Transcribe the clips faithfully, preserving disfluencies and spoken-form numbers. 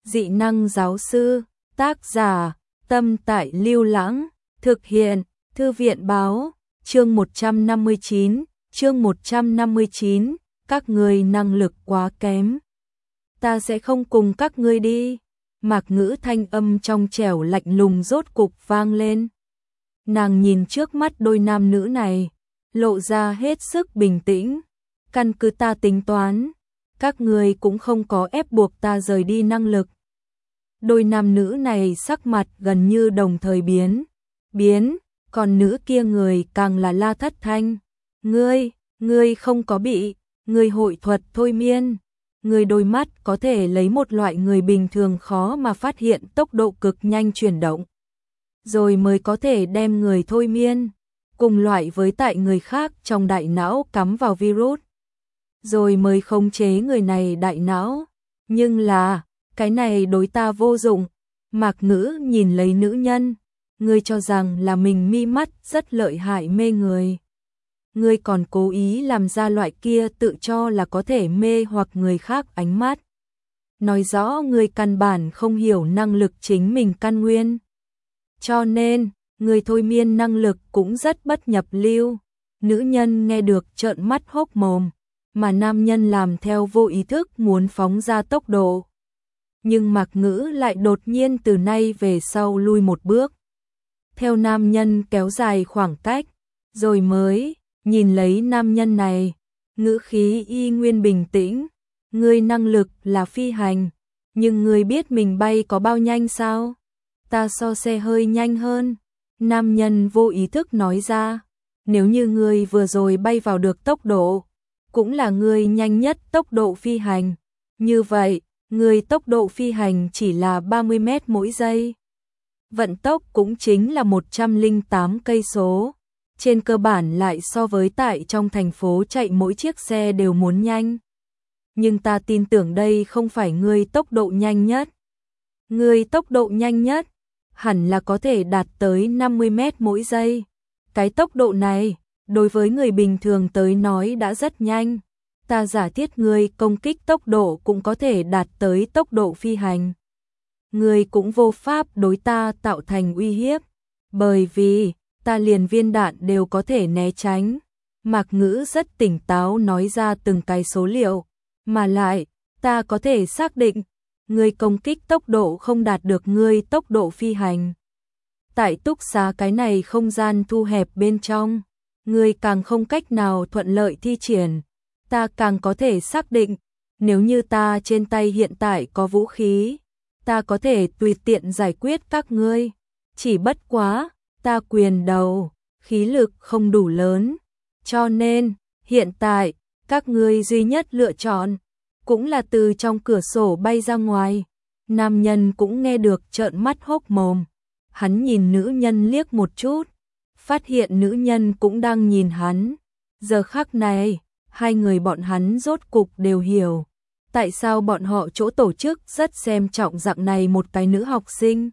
Dị năng giáo sư, tác giả, Tâm Tại Lưu Lãng, thực hiện, Thư viện báo, chương một trăm năm mươi chín, chương một trăm năm mươi chín, các ngươi năng lực quá kém. Ta sẽ không cùng các ngươi đi. Mạc Ngữ thanh âm trong trẻo lạnh lùng rốt cục vang lên. Nàng nhìn trước mắt đôi nam nữ này, lộ ra hết sức bình tĩnh. Căn cứ ta tính toán, các ngươi cũng không có ép buộc ta rời đi năng lực. Đôi nam nữ này sắc mặt gần như đồng thời biến, biến, còn nữ kia người càng là La Thất Thanh. Ngươi, ngươi không có bị, ngươi hội thuật thôi miên. Ngươi đôi mắt có thể lấy một loại người bình thường khó mà phát hiện tốc độ cực nhanh chuyển động, rồi mới có thể đem người thôi miên, cùng loại với tại người khác trong đại não cắm vào virus, rồi mới khống chế người này đại não. Nhưng là, cái này đối ta vô dụng. Mạc Ngữ nhìn lấy nữ nhân, ngươi cho rằng là mình mi mắt rất lợi hại mê người. Ngươi còn cố ý làm ra loại kia tự cho là có thể mê hoặc người khác ánh mắt. Nói rõ ngươi căn bản không hiểu năng lực chính mình căn nguyên. Cho nên, người thôi miên năng lực cũng rất bất nhập lưu. Nữ nhân nghe được trợn mắt hốc mồm, mà nam nhân làm theo vô ý thức muốn phóng ra tốc độ. Nhưng Mạc Ngữ lại đột nhiên từ nay về sau lui một bước. Theo nam nhân kéo dài khoảng cách, rồi mới nhìn lấy nam nhân này, ngữ khí y nguyên bình tĩnh. Ngươi năng lực là phi hành, nhưng ngươi biết mình bay có bao nhanh sao? Ta so xe hơi nhanh hơn. Nam nhân vô ý thức nói ra, nếu như ngươi vừa rồi bay vào được tốc độ, cũng là ngươi nhanh nhất tốc độ phi hành. Như vậy, ngươi tốc độ phi hành chỉ là ba mươi mét mỗi giây. Vận tốc cũng chính là một trăm lẻ tám cây số. Trên cơ bản lại so với tại trong thành phố chạy mỗi chiếc xe đều muốn nhanh. Nhưng ta tin tưởng đây không phải ngươi tốc độ nhanh nhất. Ngươi tốc độ nhanh nhất hẳn là có thể đạt tới năm mươi mét mỗi giây. Cái tốc độ này, đối với người bình thường tới nói đã rất nhanh. Ta giả thiết ngươi công kích tốc độ cũng có thể đạt tới tốc độ phi hành. Ngươi cũng vô pháp đối ta tạo thành uy hiếp, bởi vì ta liền viên đạn đều có thể né tránh. Mạc Ngữ rất tỉnh táo nói ra từng cái số liệu, mà lại, ta có thể xác định, ngươi công kích tốc độ không đạt được ngươi tốc độ phi hành. Tại túc xá cái này không gian thu hẹp bên trong, ngươi càng không cách nào thuận lợi thi triển. Ta càng có thể xác định, nếu như ta trên tay hiện tại có vũ khí, ta có thể tùy tiện giải quyết các ngươi. Chỉ bất quá, ta quyền đầu, khí lực không đủ lớn. Cho nên, hiện tại, các ngươi duy nhất lựa chọn, cũng là từ trong cửa sổ bay ra ngoài. Nam nhân cũng nghe được trợn mắt hốc mồm. Hắn nhìn nữ nhân liếc một chút, phát hiện nữ nhân cũng đang nhìn hắn. Giờ khắc này, hai người bọn hắn rốt cục đều hiểu tại sao bọn họ chỗ tổ chức rất xem trọng dạng này một cái nữ học sinh.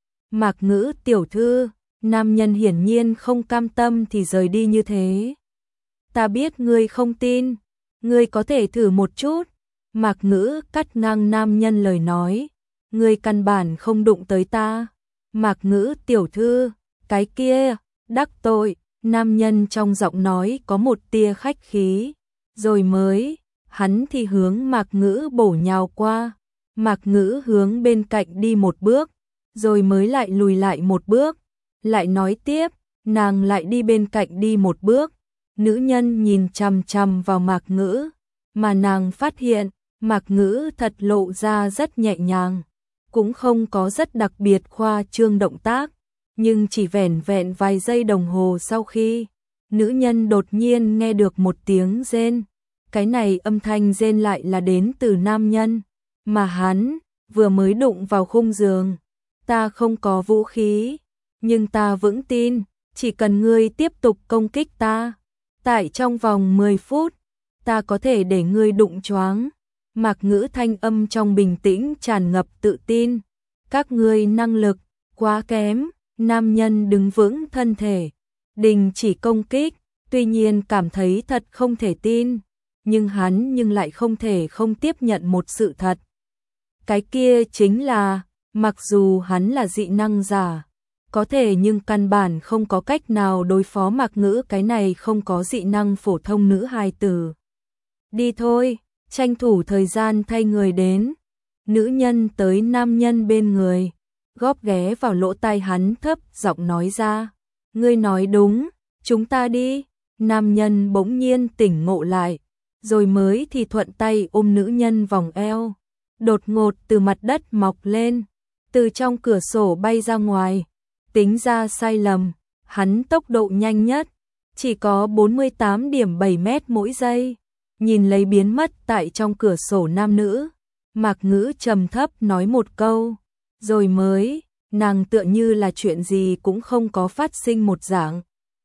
Mạc Ngữ tiểu thư, nam nhân hiển nhiên không cam tâm thì rời đi như thế. Ta biết ngươi không tin, ngươi có thể thử một chút. Mạc Ngữ cắt ngang nam nhân lời nói, ngươi căn bản không đụng tới ta. Mạc Ngữ tiểu thư, cái kia, đắc tội. Nam nhân trong giọng nói có một tia khách khí, rồi mới, hắn thì hướng Mạc Ngữ bổ nhào qua. Mạc Ngữ hướng bên cạnh đi một bước, rồi mới lại lùi lại một bước, lại nói tiếp, nàng lại đi bên cạnh đi một bước. Nữ nhân nhìn chằm chằm vào Mạc Ngữ, mà nàng phát hiện, Mạc Ngữ thật lộ ra rất nhẹ nhàng, cũng không có rất đặc biệt khoa trương động tác, nhưng chỉ vẻn vẹn vài giây đồng hồ sau khi, nữ nhân đột nhiên nghe được một tiếng rên. Cái này âm thanh rên lại là đến từ nam nhân, mà hắn vừa mới đụng vào khung giường. Ta không có vũ khí, nhưng ta vững tin, chỉ cần ngươi tiếp tục công kích ta, tại trong vòng mười phút, ta có thể để ngươi đụng choáng. Mạc Ngữ thanh âm trong bình tĩnh tràn ngập tự tin. Các ngươi năng lực quá kém. Nam nhân đứng vững thân thể, đình chỉ công kích, tuy nhiên cảm thấy thật không thể tin, nhưng hắn nhưng lại không thể không tiếp nhận một sự thật. Cái kia chính là, mặc dù hắn là dị năng giả, có thể nhưng căn bản không có cách nào đối phó Mạc Ngữ cái này không có dị năng phổ thông nữ hài tử. Đi thôi, tranh thủ thời gian thay người đến. Nữ nhân tới nam nhân bên người, góp ghé vào lỗ tai hắn thấp giọng nói ra. Ngươi nói đúng, chúng ta đi. Nam nhân bỗng nhiên tỉnh ngộ lại, rồi mới thì thuận tay ôm nữ nhân vòng eo. Đột ngột từ mặt đất mọc lên, từ trong cửa sổ bay ra ngoài. Tính ra sai lầm, hắn tốc độ nhanh nhất, chỉ có bốn mươi tám phẩy bảy mét mỗi giây. Nhìn lấy biến mất tại trong cửa sổ nam nữ, Mạc Ngữ trầm thấp nói một câu, rồi mới, nàng tựa như là chuyện gì cũng không có phát sinh một dạng.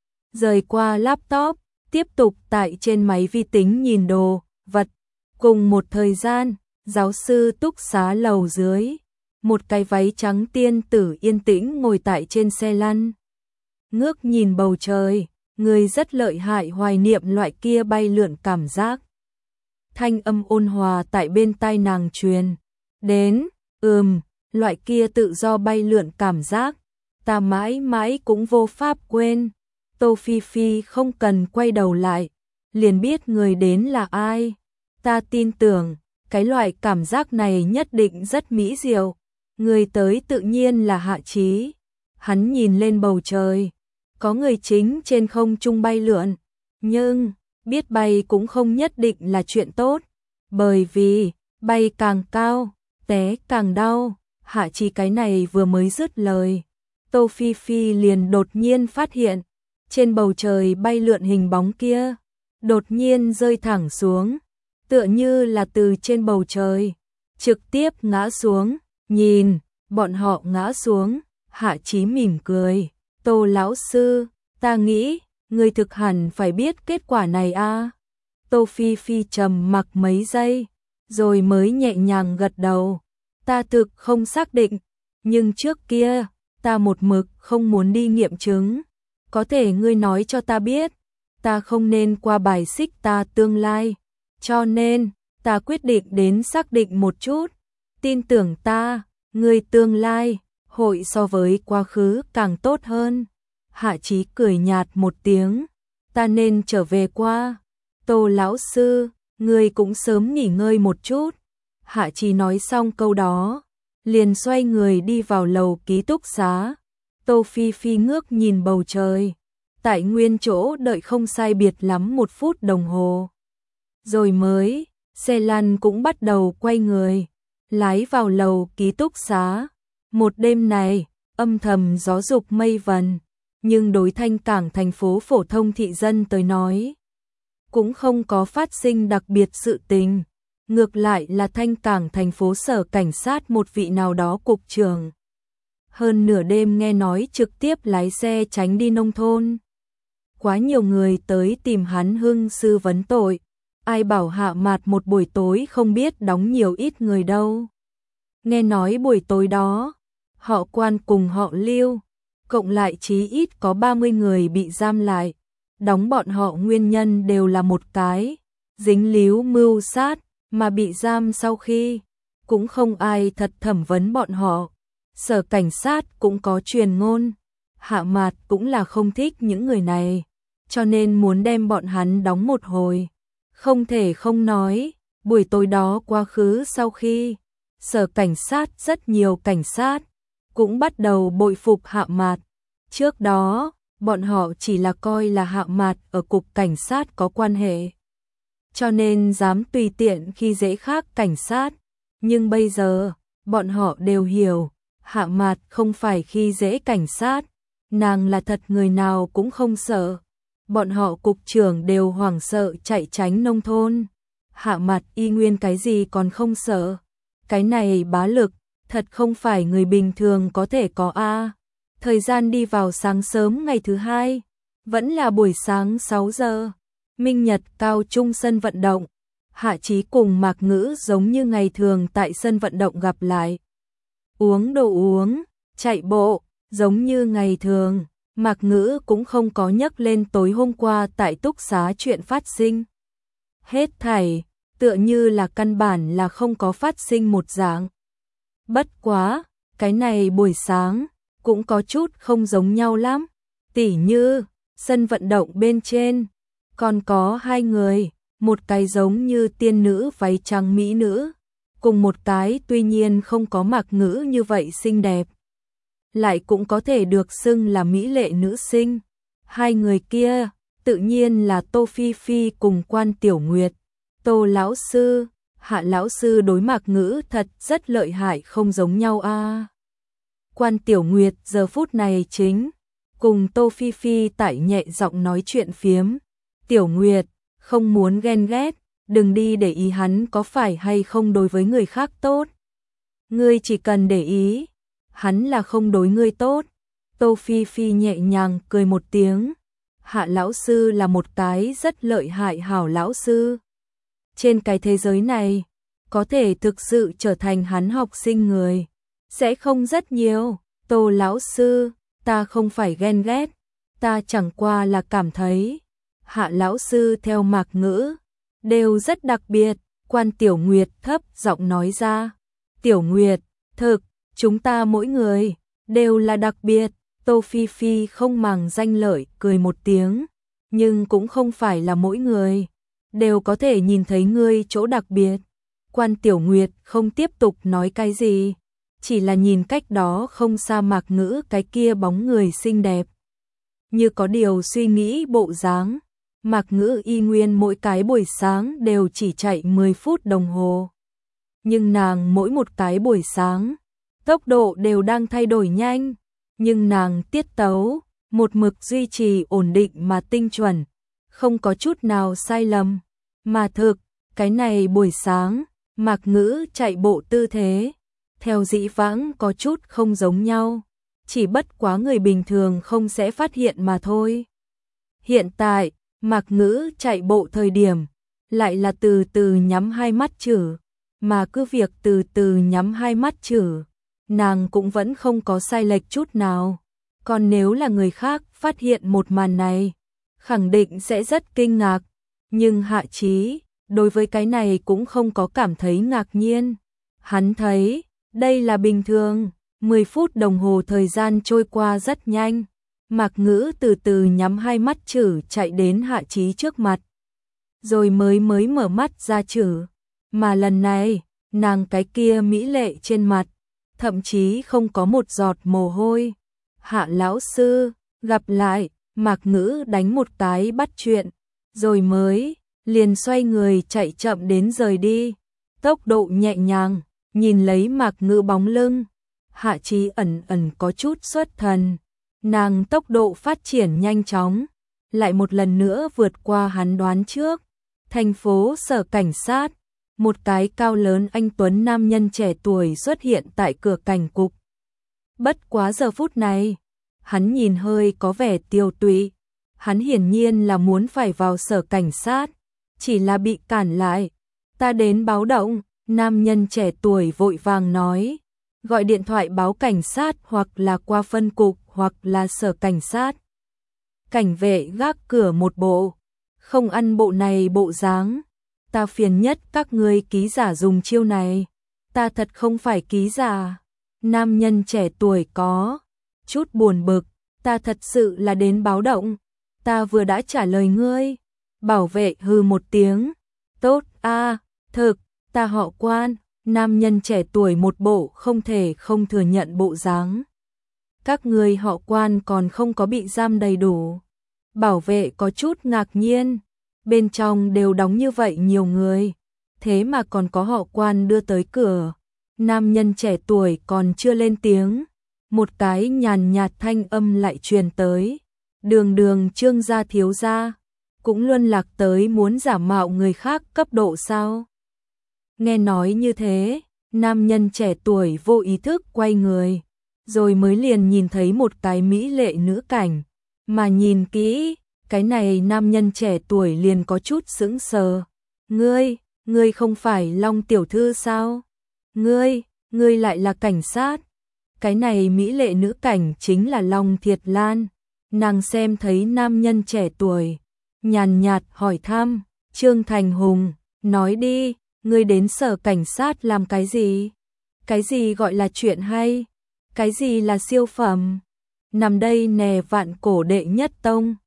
Rời qua laptop, tiếp tục tại trên máy vi tính nhìn đồ, vật. Cùng một thời gian, giáo sư túc xá lầu dưới, một cái váy trắng tiên tử yên tĩnh ngồi tại trên xe lăn. Ngước nhìn bầu trời, người rất lợi hại hoài niệm loại kia bay lượn cảm giác. Thanh âm ôn hòa tại bên tai nàng truyền đến, ừm, loại kia tự do bay lượn cảm giác, ta mãi mãi cũng vô pháp quên. Tô Phi Phi không cần quay đầu lại, liền biết người đến là ai. Ta tin tưởng, cái loại cảm giác này nhất định rất mỹ diệu. Người tới tự nhiên là Hạ Chí. Hắn nhìn lên bầu trời, có người chính trên không trung bay lượn, nhưng biết bay cũng không nhất định là chuyện tốt, bởi vì bay càng cao, té càng đau. Hạ Chí cái này vừa mới dứt lời, Tô Phi Phi liền đột nhiên phát hiện, trên bầu trời bay lượn hình bóng kia, đột nhiên rơi thẳng xuống, tựa như là từ trên bầu trời, trực tiếp ngã xuống. Nhìn, bọn họ ngã xuống, Hạ Chí mỉm cười, Tô lão sư, ta nghĩ, người thực hẳn phải biết kết quả này a. À? Tô Phi Phi trầm mặc mấy giây, rồi mới nhẹ nhàng gật đầu, ta thực không xác định, nhưng trước kia, ta một mực không muốn đi nghiệm chứng, có thể ngươi nói cho ta biết, ta không nên qua bài xích ta tương lai, cho nên, ta quyết định đến xác định một chút. Tin tưởng ta, người tương lai, hội so với quá khứ càng tốt hơn. Hạ Chí cười nhạt một tiếng, ta nên trở về qua. Tô lão sư, người cũng sớm nghỉ ngơi một chút. Hạ Chí nói xong câu đó, liền xoay người đi vào lầu ký túc xá. Tô Phi Phi ngước nhìn bầu trời, tại nguyên chỗ đợi không sai biệt lắm một phút đồng hồ. Rồi mới, xe lăn cũng bắt đầu quay người, lái vào lầu ký túc xá. Một đêm này, âm thầm gió dục mây vần, nhưng đối Thanh Cảng thành phố phổ thông thị dân tới nói, cũng không có phát sinh đặc biệt sự tình. Ngược lại là Thanh Cảng thành phố sở cảnh sát một vị nào đó cục trưởng. Hơn nửa đêm nghe nói trực tiếp lái xe tránh đi nông thôn. Quá nhiều người tới tìm hắn hưng sư vấn tội. Ai bảo Hạ Mạt một buổi tối không biết đóng nhiều ít người đâu. Nghe nói buổi tối đó, họ Quan cùng họ Lưu, cộng lại chí ít có ba mươi người bị giam lại. Đóng bọn họ nguyên nhân đều là một cái, dính líu mưu sát, mà bị giam sau khi, cũng không ai thật thẩm vấn bọn họ. Sở cảnh sát cũng có truyền ngôn, Hạ Mạt cũng là không thích những người này, cho nên muốn đem bọn hắn đóng một hồi. Không thể không nói, buổi tối đó quá khứ sau khi, sở cảnh sát rất nhiều cảnh sát, cũng bắt đầu bội phục Hạ Mạt. Trước đó, bọn họ chỉ là coi là Hạ Mạt ở cục cảnh sát có quan hệ, cho nên dám tùy tiện khi dễ khác cảnh sát. Nhưng bây giờ, bọn họ đều hiểu, Hạ Mạt không phải khi dễ cảnh sát, nàng là thật người nào cũng không sợ. Bọn họ cục trưởng đều hoảng sợ chạy tránh nông thôn. Hạ Mạt y nguyên cái gì còn không sợ. Cái này bá lực, thật không phải người bình thường có thể có a. Thời gian đi vào sáng sớm ngày thứ hai, vẫn là buổi sáng sáu giờ. Minh Nhật cao trung sân vận động. Hạ Chí cùng Mạc Ngữ giống như ngày thường tại sân vận động gặp lại. Uống đồ uống, chạy bộ, giống như ngày thường. Mạc Ngữ cũng không có nhắc lên tối hôm qua tại túc xá chuyện phát sinh. Hết thảy, tựa như là căn bản là không có phát sinh một dạng. Bất quá, cái này buổi sáng cũng có chút không giống nhau lắm. Tỉ như, sân vận động bên trên, còn có hai người, một cái giống như tiên nữ váy trắng mỹ nữ, cùng một cái tuy nhiên không có Mạc Ngữ như vậy xinh đẹp, lại cũng có thể được xưng là mỹ lệ nữ sinh. Hai người kia, tự nhiên là Tô Phi Phi cùng Quan Tiểu Nguyệt. Tô lão sư, Hạ lão sư đối Mạc Ngữ thật rất lợi hại không giống nhau a. À. Quan Tiểu Nguyệt giờ phút này chính cùng Tô Phi Phi tại nhẹ giọng nói chuyện phiếm. Tiểu Nguyệt, không muốn ghen ghét, đừng đi để ý hắn có phải hay không đối với người khác tốt. Ngươi chỉ cần để ý, hắn là không đối ngươi tốt. Tô Phi Phi nhẹ nhàng cười một tiếng. Hạ lão sư là một cái rất lợi hại hảo lão sư. Trên cái thế giới này, có thể thực sự trở thành hắn học sinh người, sẽ không rất nhiều. Tô lão sư, ta không phải ghen ghét, ta chẳng qua là cảm thấy Hạ lão sư theo Mạc Ngữ đều rất đặc biệt. Quan Tiểu Nguyệt thấp giọng nói ra. Tiểu Nguyệt, thực, chúng ta mỗi người đều là đặc biệt. Tô Phi Phi không màng danh lợi cười một tiếng, nhưng cũng không phải là mỗi người đều có thể nhìn thấy ngươi chỗ đặc biệt. Quan Tiểu Nguyệt không tiếp tục nói cái gì, chỉ là nhìn cách đó không xa Mạc Ngữ cái kia bóng người xinh đẹp, như có điều suy nghĩ bộ dáng. Mạc Ngữ y nguyên mỗi cái buổi sáng đều chỉ chạy mười phút đồng hồ, nhưng nàng mỗi một cái buổi sáng tốc độ đều đang thay đổi nhanh, nhưng nàng tiết tấu một mực duy trì ổn định mà tinh chuẩn, không có chút nào sai lầm. Mà thực, cái này buổi sáng, Mạc Ngữ chạy bộ tư thế, theo dĩ vãng có chút không giống nhau, chỉ bất quá người bình thường không sẽ phát hiện mà thôi. Hiện tại, Mạc Ngữ chạy bộ thời điểm, lại là từ từ nhắm hai mắt chử, mà cứ việc từ từ nhắm hai mắt chử, nàng cũng vẫn không có sai lệch chút nào. Còn nếu là người khác phát hiện một màn này, khẳng định sẽ rất kinh ngạc, nhưng Hạ Chí đối với cái này cũng không có cảm thấy ngạc nhiên. Hắn thấy, đây là bình thường. Mười phút đồng hồ thời gian trôi qua rất nhanh. Mạc Ngữ từ từ nhắm hai mắt chử chạy đến Hạ Chí trước mặt, rồi mới mới mở mắt ra chử. Mà lần này, nàng cái kia mỹ lệ trên mặt, thậm chí không có một giọt mồ hôi. Hạ lão sư, gặp lại. Mạc Ngữ đánh một cái bắt chuyện, rồi mới liền xoay người chạy chậm đến rời đi. Tốc độ nhẹ nhàng, nhìn lấy Mạc Ngữ bóng lưng, Hạ Chí ẩn ẩn có chút xuất thần. Nàng tốc độ phát triển nhanh chóng, lại một lần nữa vượt qua hắn đoán trước. Thành phố sở cảnh sát, một cái cao lớn anh tuấn nam nhân trẻ tuổi xuất hiện tại cửa cảnh cục. Bất quá giờ phút này, hắn nhìn hơi có vẻ tiêu tụy. Hắn hiển nhiên là muốn phải vào sở cảnh sát, chỉ là bị cản lại. Ta đến báo động. Nam nhân trẻ tuổi vội vàng nói, gọi điện thoại báo cảnh sát hoặc là qua phân cục hoặc là sở cảnh sát. Cảnh vệ gác cửa một bộ, không ăn bộ này bộ dáng. Ta phiền nhất các ngươi ký giả dùng chiêu này, ta thật không phải ký giả. Nam nhân trẻ tuổi có chút buồn bực, ta thật sự là đến báo động, ta vừa đã trả lời ngươi. Bảo vệ hừ một tiếng, tốt a, thực, ta họ Quan. Nam nhân trẻ tuổi một bộ không thể không thừa nhận bộ dáng. Các ngươi họ Quan còn không có bị giam đầy đủ. Bảo vệ có chút ngạc nhiên, bên trong đều đóng như vậy nhiều người, thế mà còn có họ Quan đưa tới cửa. Nam nhân trẻ tuổi còn chưa lên tiếng, một cái nhàn nhạt thanh âm lại truyền tới. Đường đường Trương gia thiếu gia, cũng luân lạc tới muốn giả mạo người khác cấp độ sao? Nghe nói như thế, nam nhân trẻ tuổi vô ý thức quay người, rồi mới liền nhìn thấy một cái mỹ lệ nữ cảnh. Mà nhìn kỹ, cái này nam nhân trẻ tuổi liền có chút sững sờ. Ngươi, ngươi không phải Long tiểu thư sao? Ngươi, ngươi lại là cảnh sát. Cái này mỹ lệ nữ cảnh chính là Long Thiệt Lan. Nàng xem thấy nam nhân trẻ tuổi, nhàn nhạt hỏi thăm, Trương Thành Hùng, nói đi, ngươi đến sở cảnh sát làm cái gì? Cái gì gọi là chuyện hay? Cái gì là siêu phẩm? Nằm đây nè vạn cổ đệ nhất tông.